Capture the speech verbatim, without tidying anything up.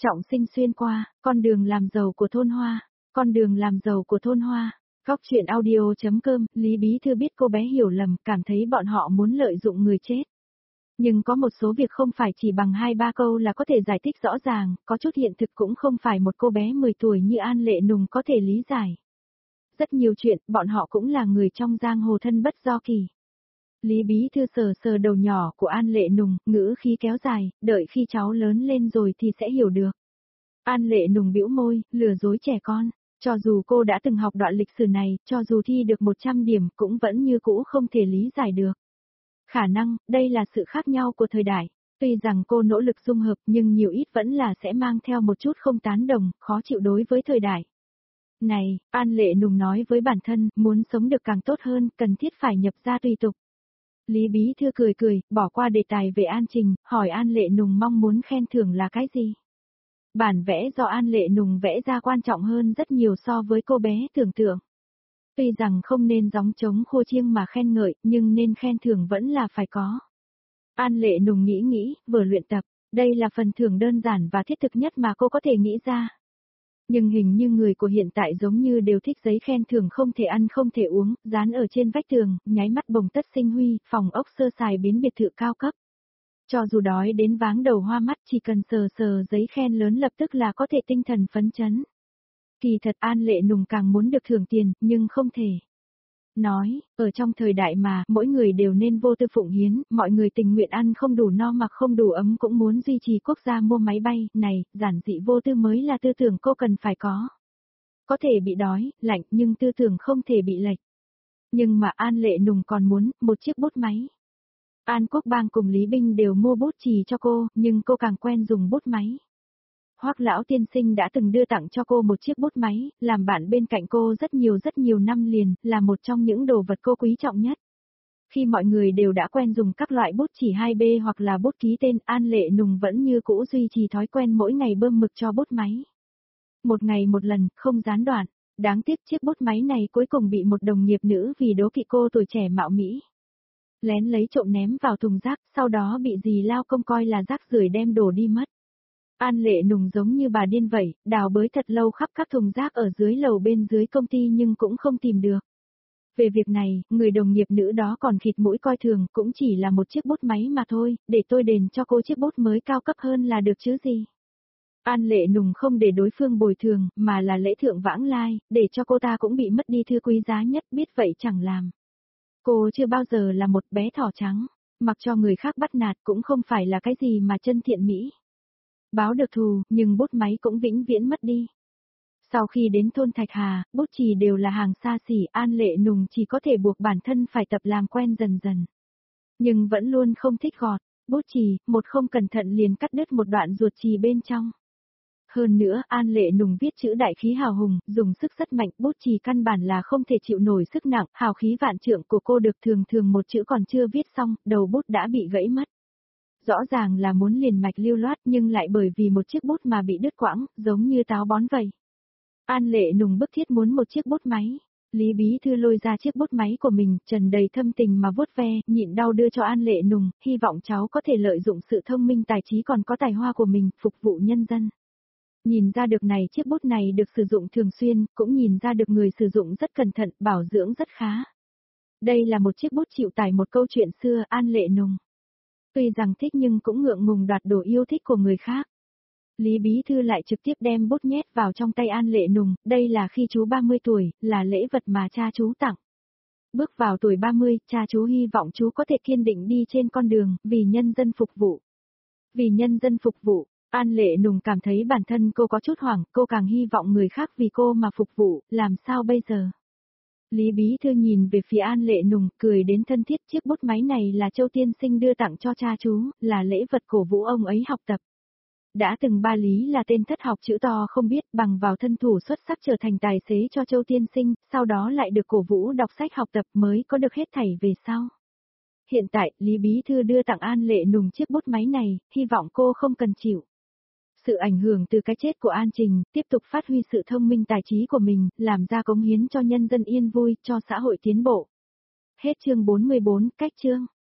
Trọng Sinh xuyên qua, con đường làm giàu của thôn Hoa, con đường làm giàu của thôn Hoa. Góc truyện audio.com, Lý Bí Thư biết cô bé hiểu lầm, cảm thấy bọn họ muốn lợi dụng người chết. Nhưng có một số việc không phải chỉ bằng hai ba câu là có thể giải thích rõ ràng, có chút hiện thực cũng không phải một cô bé mười tuổi như An Lệ Nùng có thể lý giải. Rất nhiều chuyện, bọn họ cũng là người trong giang hồ thân bất do kỳ. Lý Bí Thư sờ sờ đầu nhỏ của An Lệ Nùng, ngữ khí kéo dài, đợi khi cháu lớn lên rồi thì sẽ hiểu được. An Lệ Nùng bĩu môi, lừa dối trẻ con. Cho dù cô đã từng học đoạn lịch sử này, cho dù thi được một trăm điểm cũng vẫn như cũ không thể lý giải được. Khả năng, đây là sự khác nhau của thời đại. Tuy rằng cô nỗ lực dung hợp nhưng nhiều ít vẫn là sẽ mang theo một chút không tán đồng, khó chịu đối với thời đại. Này, An Lệ Nùng nói với bản thân, muốn sống được càng tốt hơn, cần thiết phải nhập gia tùy tục. Lý Bí Thư cười cười, bỏ qua đề tài về An Trình, hỏi An Lệ Nùng mong muốn khen thưởng là cái gì. Bản vẽ do An Lệ Nùng vẽ ra quan trọng hơn rất nhiều so với cô bé tưởng tượng. Tuy rằng không nên gióng trống khua chiêng mà khen ngợi, nhưng nên khen thưởng vẫn là phải có. An Lệ Nùng nghĩ nghĩ, vừa luyện tập, đây là phần thưởng đơn giản và thiết thực nhất mà cô có thể nghĩ ra. Nhưng hình như người của hiện tại giống như đều thích giấy khen thưởng không thể ăn không thể uống, dán ở trên vách tường, nháy mắt bồng tất sinh huy, phòng ốc sơ sài biến biệt thự cao cấp. Cho dù đói đến váng đầu hoa mắt chỉ cần sờ sờ giấy khen lớn lập tức là có thể tinh thần phấn chấn. Kỳ thật An Lệ Nùng càng muốn được thưởng tiền, nhưng không thể. Nói, ở trong thời đại mà mỗi người đều nên vô tư phụng hiến, mọi người tình nguyện ăn không đủ no mặc không đủ ấm cũng muốn duy trì quốc gia mua máy bay, này, giản dị vô tư mới là tư tưởng cô cần phải có. Có thể bị đói, lạnh nhưng tư tưởng không thể bị lệch. Nhưng mà An Lệ Nùng còn muốn một chiếc bút máy. An Quốc Bang cùng Lý Binh đều mua bút chì cho cô, nhưng cô càng quen dùng bút máy. Hoắc lão tiên sinh đã từng đưa tặng cho cô một chiếc bút máy, làm bạn bên cạnh cô rất nhiều rất nhiều năm liền, là một trong những đồ vật cô quý trọng nhất. Khi mọi người đều đã quen dùng các loại bút chỉ hai B hoặc là bút ký tên, An Lệ Nùng vẫn như cũ duy trì thói quen mỗi ngày bơm mực cho bút máy. Một ngày một lần, không gián đoạn. Đáng tiếc chiếc bút máy này cuối cùng bị một đồng nghiệp nữ vì đố kỵ cô tuổi trẻ mạo mỹ. Lén lấy trộm ném vào thùng rác, sau đó bị dì Lao Công coi là rác rưởi đem đổ đi mất. An Lệ Nùng giống như bà điên vậy, đào bới thật lâu khắp các thùng rác ở dưới lầu bên dưới công ty nhưng cũng không tìm được. Về việc này, người đồng nghiệp nữ đó còn khịt mũi coi thường, cũng chỉ là một chiếc bút máy mà thôi, để tôi đền cho cô chiếc bút mới cao cấp hơn là được chứ gì. An Lệ Nùng không để đối phương bồi thường, mà là lễ thượng vãng lai, để cho cô ta cũng bị mất đi thứ quý giá nhất, biết vậy chẳng làm. Cô chưa bao giờ là một bé thỏ trắng, mặc cho người khác bắt nạt cũng không phải là cái gì mà chân thiện mỹ. Báo được thù, nhưng bút máy cũng vĩnh viễn mất đi. Sau khi đến thôn Thạch Hà, bút chì đều là hàng xa xỉ, An Lệ Nùng chỉ có thể buộc bản thân phải tập làm quen dần dần. Nhưng vẫn luôn không thích gọt, bút chì, một không cẩn thận liền cắt đứt một đoạn ruột chì bên trong. Hơn nữa, An Lệ Nùng viết chữ đại khí hào hùng, dùng sức rất mạnh, bút chì căn bản là không thể chịu nổi sức nặng, hào khí vạn trượng của cô được thường thường một chữ còn chưa viết xong, đầu bút đã bị gãy mất. Rõ ràng là muốn liền mạch lưu loát nhưng lại bởi vì một chiếc bút mà bị đứt quãng, giống như táo bón vậy. An Lệ Nùng bức thiết muốn một chiếc bút máy. Lý Bí Thư lôi ra chiếc bút máy của mình, trần đầy thâm tình mà vuốt ve, nhịn đau đưa cho An Lệ Nùng, hy vọng cháu có thể lợi dụng sự thông minh tài trí còn có tài hoa của mình, phục vụ nhân dân. Nhìn ra được này chiếc bút này được sử dụng thường xuyên, cũng nhìn ra được người sử dụng rất cẩn thận, bảo dưỡng rất khá. Đây là một chiếc bút chịu tải một câu chuyện xưa, An Lệ Nùng. Tuy rằng thích nhưng cũng ngượng ngùng đoạt đồ yêu thích của người khác. Lý Bí Thư lại trực tiếp đem bút nhét vào trong tay An Lệ Nùng, đây là khi chú ba mươi tuổi, là lễ vật mà cha chú tặng. Bước vào tuổi ba mươi, cha chú hy vọng chú có thể kiên định đi trên con đường, vì nhân dân phục vụ. Vì nhân dân phục vụ, An Lệ Nùng cảm thấy bản thân cô có chút hoảng, cô càng hy vọng người khác vì cô mà phục vụ, làm sao bây giờ? Lý Bí Thư nhìn về phía An Lệ Nùng, cười đến thân thiết, chiếc bút máy này là Châu Tiên Sinh đưa tặng cho cha chú, là lễ vật cổ vũ ông ấy học tập. Đã từng ba Lý là tên thất học chữ to không biết, bằng vào thân thủ xuất sắc trở thành tài xế cho Châu Tiên Sinh, sau đó lại được cổ vũ đọc sách học tập mới có được hết thảy về sau. Hiện tại, Lý Bí Thư đưa tặng An Lệ Nùng chiếc bút máy này, hy vọng cô không cần chịu. Sự ảnh hưởng từ cái chết của An Trình, tiếp tục phát huy sự thông minh tài trí của mình, làm ra cống hiến cho nhân dân yên vui, cho xã hội tiến bộ. Hết chương bốn mươi bốn, cách chương.